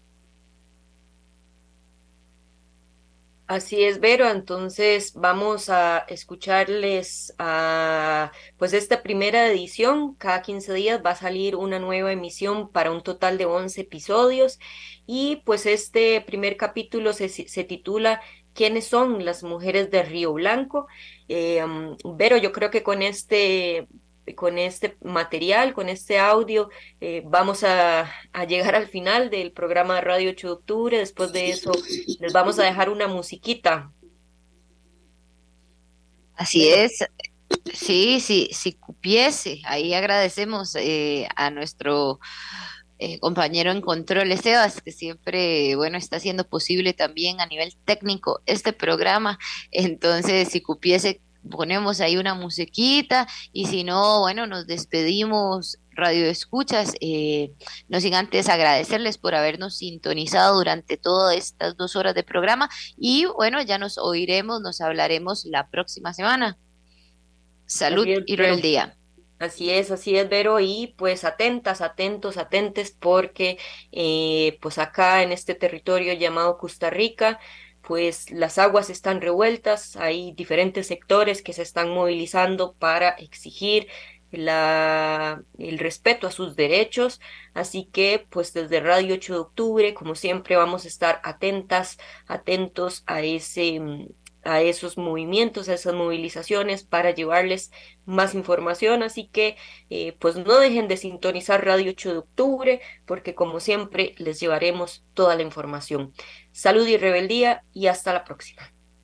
Así es, Vero. Entonces vamos a escucharles a pues esta primera edición. Cada quince días va a salir una nueva emisión para un total de once episodios. Y pues este primer capítulo se, se titula ¿Quiénes son las mujeres de Río Blanco? Eh, um, Vero, yo creo que con este, con este material, con este audio, eh, vamos a, a llegar al final del programa de Radio ocho de octubre. Después de eso, les vamos a dejar una musiquita. Así Vero. Es. Sí, sí, si cupiese. Ahí agradecemos eh, a nuestro Eh, compañero en control, Sebas, que siempre, bueno, está haciendo posible también a nivel técnico este programa. Entonces, si cupiese, ponemos ahí una musiquita y si no, bueno, nos despedimos, Radio Escuchas, eh, no sin antes agradecerles por habernos sintonizado durante todas estas dos horas de programa y bueno, ya nos oiremos, nos hablaremos la próxima semana. Salud y real día. Así es, así es, Vero, y pues atentas, atentos, atentes, porque eh, pues acá en este territorio llamado Costa Rica, pues las aguas están revueltas, hay diferentes sectores que se están movilizando para exigir la, el respeto a sus derechos, así que pues desde Radio ocho de octubre, como siempre, vamos a estar atentas, atentos a ese... a esos movimientos, a esas movilizaciones para llevarles más información, así que eh, pues no dejen de sintonizar Radio ocho de octubre porque como siempre les llevaremos toda la información. Salud y rebeldía y hasta la próxima.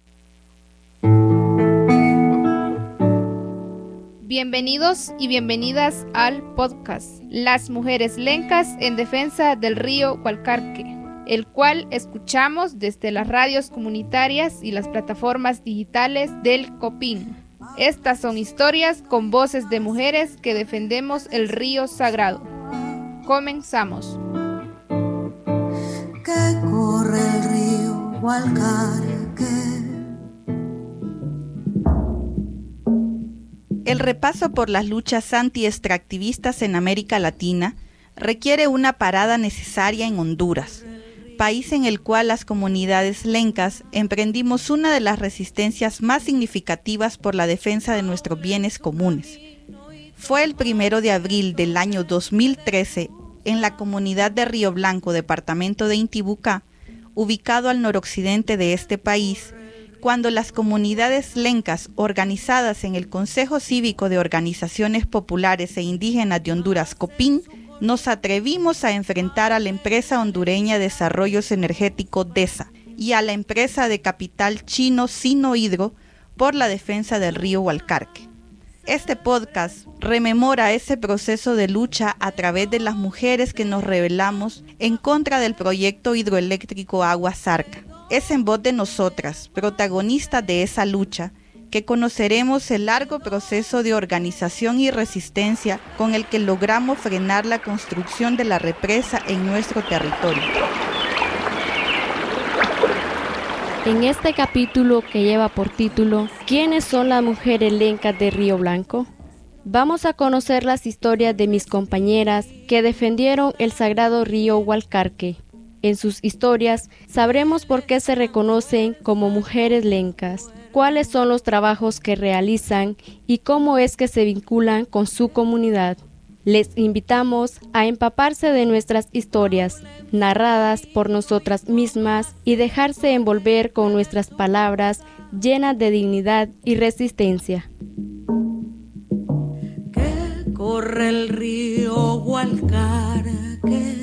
Bienvenidos y bienvenidas al podcast Las Mujeres Lencas en Defensa del Río Hualcarque, el cual escuchamos desde las radios comunitarias y las plataformas digitales del COPIN. Estas son historias con voces de mujeres que defendemos el río sagrado. Comenzamos. Que corre el río Hualcarque. El repaso por las luchas anti-extractivistas en América Latina requiere una parada necesaria en Honduras, país en el cual las comunidades lencas emprendimos una de las resistencias más significativas por la defensa de nuestros bienes comunes. Fue el primero de abril del año dos mil trece en la comunidad de Río Blanco, departamento de Intibucá, ubicado al noroccidente de este país, cuando las comunidades lencas organizadas en el Consejo Cívico de Organizaciones Populares e Indígenas de Honduras, COPIN, nos atrevimos a enfrentar a la empresa hondureña de Desarrollos Energéticos DESA y a la empresa de capital chino Sinohydro por la defensa del río Hualcarque. Este podcast rememora ese proceso de lucha a través de las mujeres que nos rebelamos en contra del proyecto hidroeléctrico Agua Zarca. Es en voz de nosotras, protagonistas de esa lucha, que conoceremos el largo proceso de organización y resistencia con el que logramos frenar la construcción de la represa en nuestro territorio. En este capítulo que lleva por título ¿Quiénes son las mujeres lencas de Río Blanco?, vamos a conocer las historias de mis compañeras que defendieron el sagrado río Hualcarque. En sus historias sabremos por qué se reconocen como mujeres lencas, cuáles son los trabajos que realizan y cómo es que se vinculan con su comunidad. Les invitamos a empaparse de nuestras historias, narradas por nosotras mismas, y dejarse envolver con nuestras palabras llenas de dignidad y resistencia. Que corre el río Hualcarque.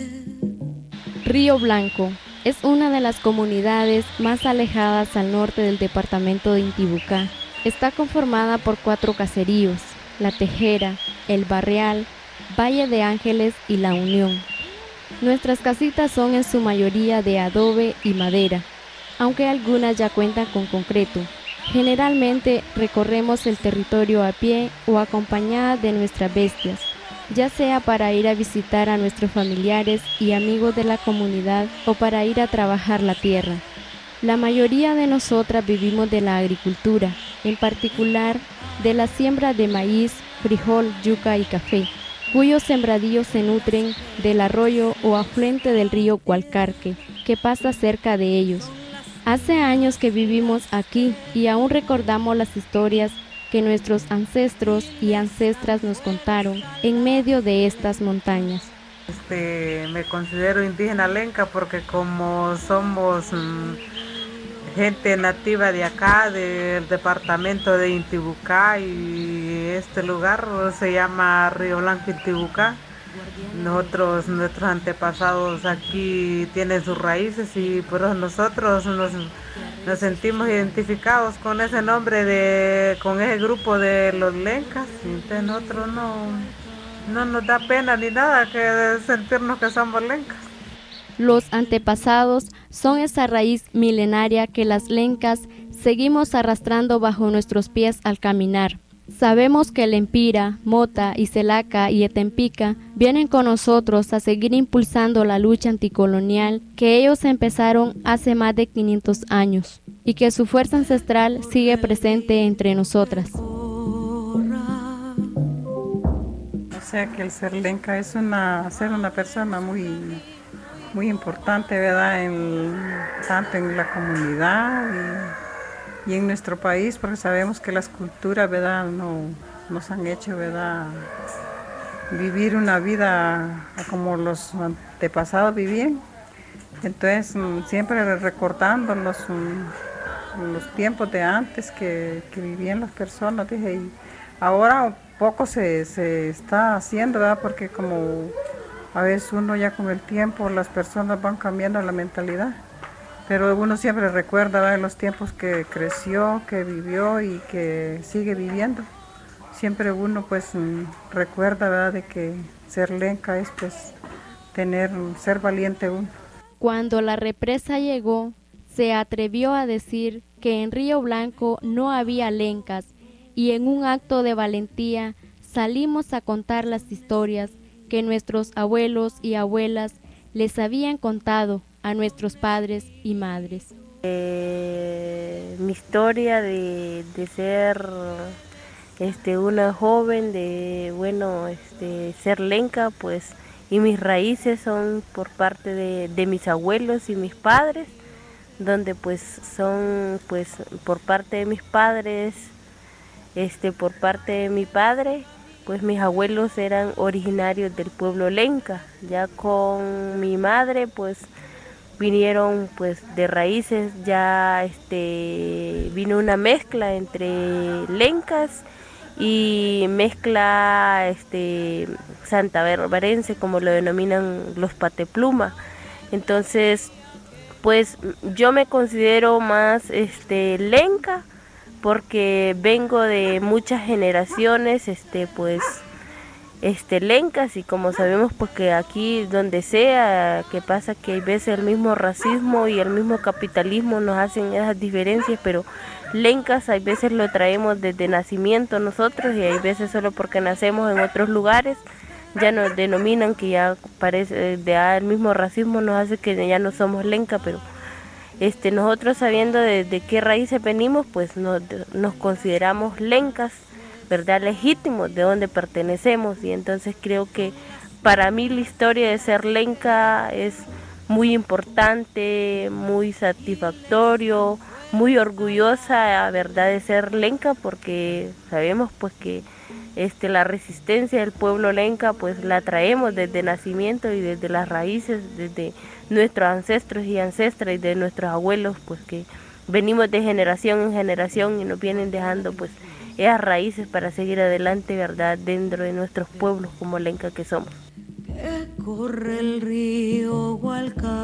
Río Blanco es una de las comunidades más alejadas al norte del departamento de Intibucá. Está conformada por cuatro caseríos: La Tejera, El Barrial, Valle de Ángeles y La Unión. Nuestras casitas son en su mayoría de adobe y madera, aunque algunas ya cuentan con concreto. Generalmente recorremos el territorio a pie o acompañadas de nuestras bestias, ya sea para ir a visitar a nuestros familiares y amigos de la comunidad o para ir a trabajar la tierra. La mayoría de nosotras vivimos de la agricultura, en particular de la siembra de maíz, frijol, yuca y café, cuyos sembradíos se nutren del arroyo o afluente del río Hualcarque, que pasa cerca de ellos. Hace años que vivimos aquí y aún recordamos las historias que nuestros ancestros y ancestras nos contaron en medio de estas montañas. Este, me considero indígena lenca porque como somos mmm, gente nativa de acá, del departamento de Intibucá, y este lugar se llama Río Blanco Intibucá. Nosotros, nuestros antepasados aquí tienen sus raíces y por eso nosotros nos, nos sentimos identificados con ese nombre, de con ese grupo de los lencas. Entonces nosotros no, no nos da pena ni nada que sentirnos que somos lencas. Los antepasados son esa raíz milenaria que las lencas seguimos arrastrando bajo nuestros pies al caminar. Sabemos que el Empira, Mota, Iselaca y Etempica vienen con nosotros a seguir impulsando la lucha anticolonial que ellos empezaron hace más de quinientos años y que su fuerza ancestral sigue presente entre nosotras. sea que el ser lenca es una, ser una persona muy, muy importante, ¿verdad? En, tanto en la comunidad y, y en nuestro país, porque sabemos que las culturas, ¿verdad? No, nos han hecho, ¿verdad? Vivir una vida como los antepasados vivían. Entonces, siempre recordando los, los tiempos de antes que, que vivían las personas, dije, y ahora poco se, se está haciendo, ¿verdad? Porque como a veces uno ya con el tiempo, las personas van cambiando la mentalidad, pero uno siempre recuerda, ¿verdad? Los tiempos que creció, que vivió y que sigue viviendo. Siempre uno pues recuerda, ¿verdad? De que ser lenca es pues tener, ser valiente uno. Cuando la represa llegó, se atrevió a decir que en Río Blanco no había lencas, y en un acto de valentía salimos a contar las historias que nuestros abuelos y abuelas les habían contado a nuestros padres y madres. Eh, mi historia de, de ser este, una joven, de bueno, este, ser lenca, pues, y mis raíces son por parte de, de mis abuelos y mis padres, donde pues son pues por parte de mis padres, este por parte de mi padre, pues mis abuelos eran originarios del pueblo lenca. Ya con mi madre pues vinieron pues de raíces, ya este vino una mezcla entre lencas y mezcla este santabarbarense, como lo denominan los patepluma. Entonces pues yo me considero más este lenca porque vengo de muchas generaciones este pues este lencas, y como sabemos pues que aquí donde sea que pasa que hay veces el mismo racismo y el mismo capitalismo nos hacen esas diferencias, pero lencas hay veces lo traemos desde nacimiento nosotros, y hay veces solo porque nacemos en otros lugares ya nos denominan que ya parece de ah, el mismo racismo nos hace que ya no somos lenca, pero este nosotros sabiendo de, de qué raíces venimos pues nos, nos consideramos lencas, ¿verdad? Legítimos, de dónde pertenecemos, y entonces creo que para mí la historia de ser lenca es muy importante, muy satisfactorio, muy orgullosa, ¿verdad?, de ser lenca, porque sabemos pues que este la resistencia del pueblo lenca pues la traemos desde nacimiento y desde las raíces, desde nuestros ancestros y ancestras y de nuestros abuelos, pues que venimos de generación en generación y nos vienen dejando pues esas raíces para seguir adelante, ¿verdad?, dentro de nuestros pueblos como lenca que somos. Que corre el río Hualcarque.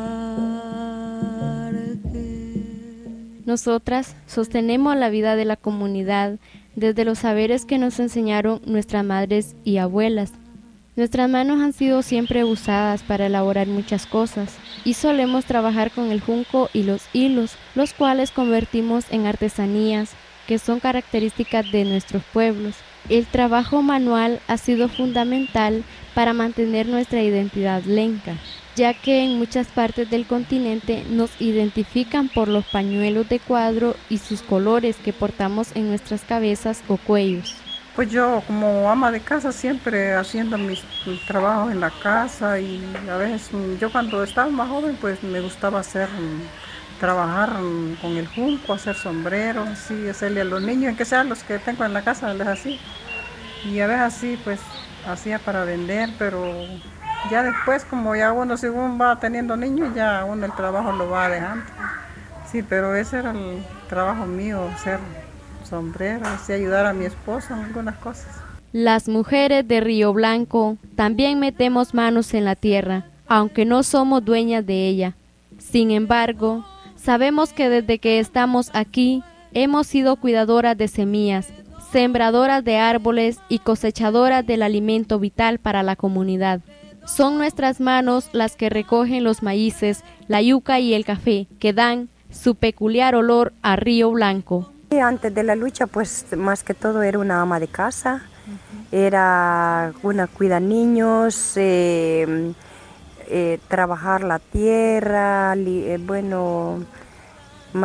Nosotras sostenemos la vida de la comunidad desde los saberes que nos enseñaron nuestras madres y abuelas. Nuestras manos han sido siempre usadas para elaborar muchas cosas y solemos trabajar con el junco y los hilos, los cuales convertimos en artesanías que son características de nuestros pueblos. El trabajo manual ha sido fundamental para mantener nuestra identidad lenca, ya que en muchas partes del continente nos identifican por los pañuelos de cuadro y sus colores que portamos en nuestras cabezas o cuellos. Pues yo como ama de casa siempre haciendo mis, mis trabajos en la casa, y a veces yo cuando estaba más joven pues me gustaba hacer, trabajar con el junco, hacer sombreros, así, hacerle a los niños, en que sean los que tengo en la casa, les así. Y a veces así pues hacía para vender, pero ya después como ya uno según va teniendo niños ya uno el trabajo lo va dejando. Sí, pero ese era el trabajo mío, hacer sombreros y ayudar a mi esposo en algunas cosas. Las mujeres de Río Blanco también metemos manos en la tierra, aunque no somos dueñas de ella. Sin embargo, sabemos que desde que estamos aquí hemos sido cuidadoras de semillas, sembradoras de árboles y cosechadoras del alimento vital para la comunidad. Son nuestras manos las que recogen los maíces, la yuca y el café, que dan su peculiar olor a Río Blanco. Antes de la lucha, pues más que todo era una ama de casa, uh-huh. Era una cuida niños, eh, eh, trabajar la tierra, li, eh, bueno,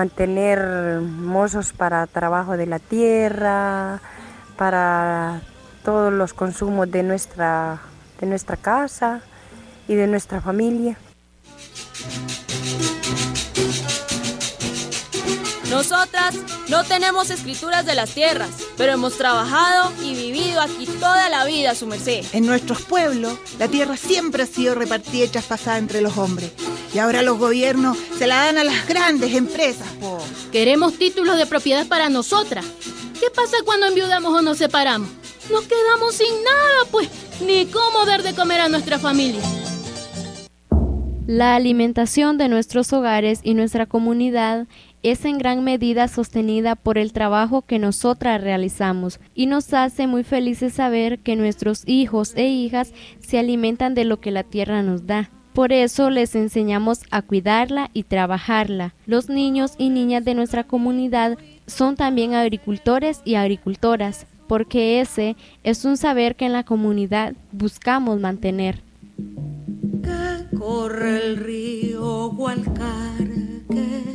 mantener mozos para trabajo de la tierra, para todos los consumos de nuestra, de nuestra casa y de nuestra familia. Nosotras no tenemos escrituras de las tierras, pero hemos trabajado y vivido aquí toda la vida, su merced. En nuestros pueblos, la tierra siempre ha sido repartida y traspasada entre los hombres. Y ahora los gobiernos se la dan a las grandes empresas, po. Queremos títulos de propiedad para nosotras. ¿Qué pasa cuando enviudamos o nos separamos? Nos quedamos sin nada, pues, ni cómo dar de comer a nuestra familia. La alimentación de nuestros hogares y nuestra comunidad es en gran medida sostenida por el trabajo que nosotras realizamos y nos hace muy felices saber que nuestros hijos e hijas se alimentan de lo que la tierra nos da. Por eso les enseñamos a cuidarla y trabajarla. Los niños y niñas de nuestra comunidad son también agricultores y agricultoras, porque ese es un saber que en la comunidad buscamos mantener. Que corre el río Gualcarque.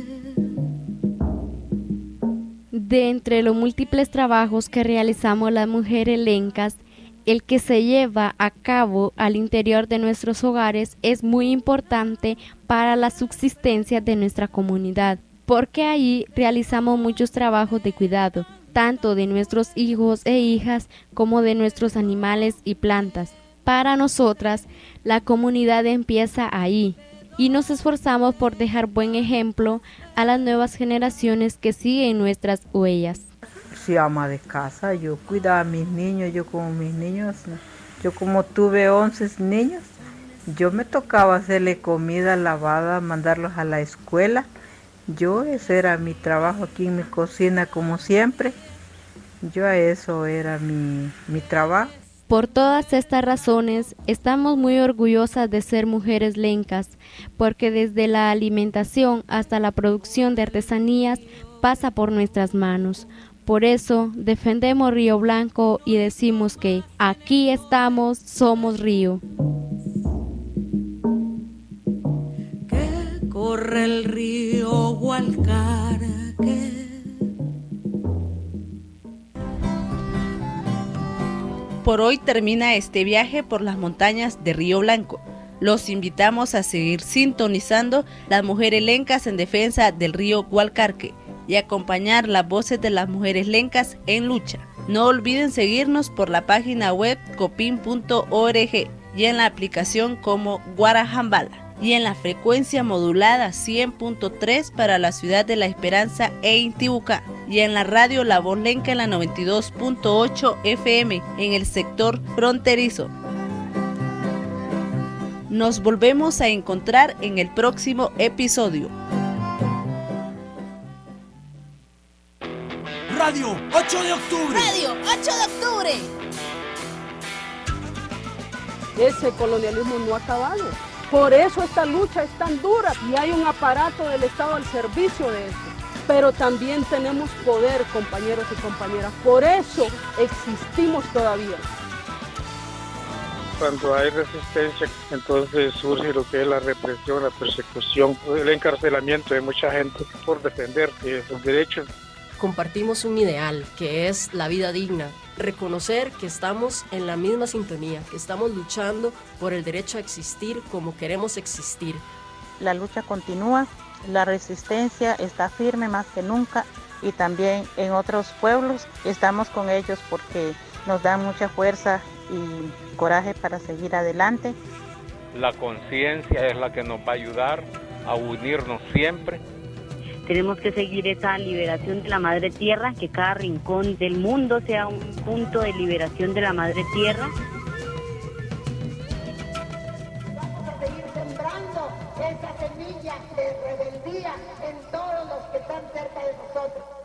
De entre los múltiples trabajos que realizamos las mujeres lencas, el que se lleva a cabo al interior de nuestros hogares es muy importante para la subsistencia de nuestra comunidad, porque ahí realizamos muchos trabajos de cuidado, tanto de nuestros hijos e hijas como de nuestros animales y plantas. Para nosotras, la comunidad empieza ahí y nos esforzamos por dejar buen ejemplo a las nuevas generaciones que siguen nuestras huellas. Sí, ama de casa, yo cuidaba a mis niños, yo como mis niños, yo como tuve once niños, yo me tocaba hacerle comida lavada, mandarlos a la escuela. Yo, ese era mi trabajo aquí en mi cocina como siempre, yo a eso era mi, mi trabajo. Por todas estas razones, estamos muy orgullosas de ser mujeres lencas, porque desde la alimentación hasta la producción de artesanías pasa por nuestras manos. Por eso defendemos Río Blanco y decimos que aquí estamos, somos Río. Que corre el río Gualcarque. Por hoy termina este viaje por las montañas de Río Blanco. Los invitamos a seguir sintonizando las mujeres lencas en defensa del río Gualcarque y acompañar las voces de las mujeres lencas en lucha. No olviden seguirnos por la página web copin punto org y en la aplicación como Guarajambala y en la frecuencia modulada cien punto tres para la ciudad de La Esperanza e Intibucá y en la radio La Voz Lenca en la noventa y dos punto ocho F M en el sector fronterizo. Nos volvemos a encontrar en el próximo episodio. Radio ocho de octubre. Radio ocho de octubre. Ese colonialismo no ha acabado. Por eso esta lucha es tan dura y hay un aparato del Estado al servicio de eso. Pero también tenemos poder, compañeros y compañeras. Por eso existimos todavía. Cuando hay resistencia, entonces surge lo que es la represión, la persecución, el encarcelamiento de mucha gente por defender esos derechos. Compartimos un ideal que es la vida digna, reconocer que estamos en la misma sintonía, que estamos luchando por el derecho a existir como queremos existir. La lucha continúa, la resistencia está firme más que nunca y también en otros pueblos estamos con ellos porque nos dan mucha fuerza y coraje para seguir adelante. La conciencia es la que nos va a ayudar a unirnos siempre. Tenemos que seguir esa liberación de la madre tierra, que cada rincón del mundo sea un punto de liberación de la madre tierra. Vamos a seguir sembrando esa semilla de rebeldía en todos los que están cerca de nosotros.